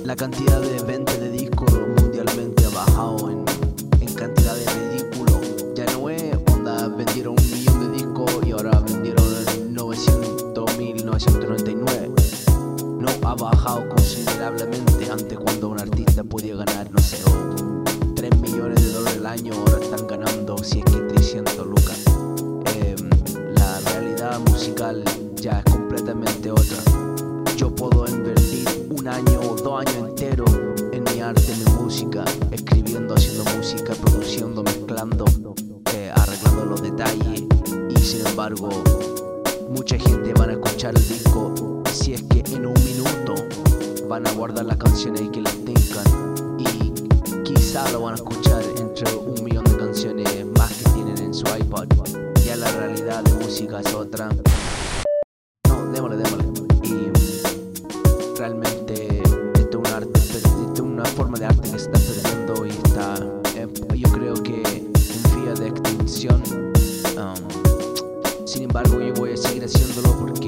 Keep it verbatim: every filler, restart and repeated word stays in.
La cantidad de ventas de discos mundialmente ha bajado en, en cantidades ridículas. Ya no es onda, vendieron un millón de discos y ahora vendieron novecientos mil novecientos noventa y nueve. No, ha bajado considerablemente. Antes, cuando un artista podía ganar, no sé, tres millones de dólares al año, ahora están ganando, si es que trescientos lucas. Eh, la realidad musical ya es completamente otra. Yo puedo invertir un año o dos años enteros en mi arte, en mi música, escribiendo, haciendo música, produciendo, mezclando, eh, arreglando los detalles, y sin embargo mucha gente van a escuchar el disco, si es que en un minuto van a guardar las canciones que les tengan, y quizá lo van a escuchar entre un millón de canciones más que tienen en su iPod. Ya la realidad de música es otra. No, démosle, démosle. Y realmente esto es un arte, esto es una forma de arte que se está perdiendo y está, eh, yo creo que en vía de extinción. Um, sin embargo, yo voy a seguir haciéndolo porque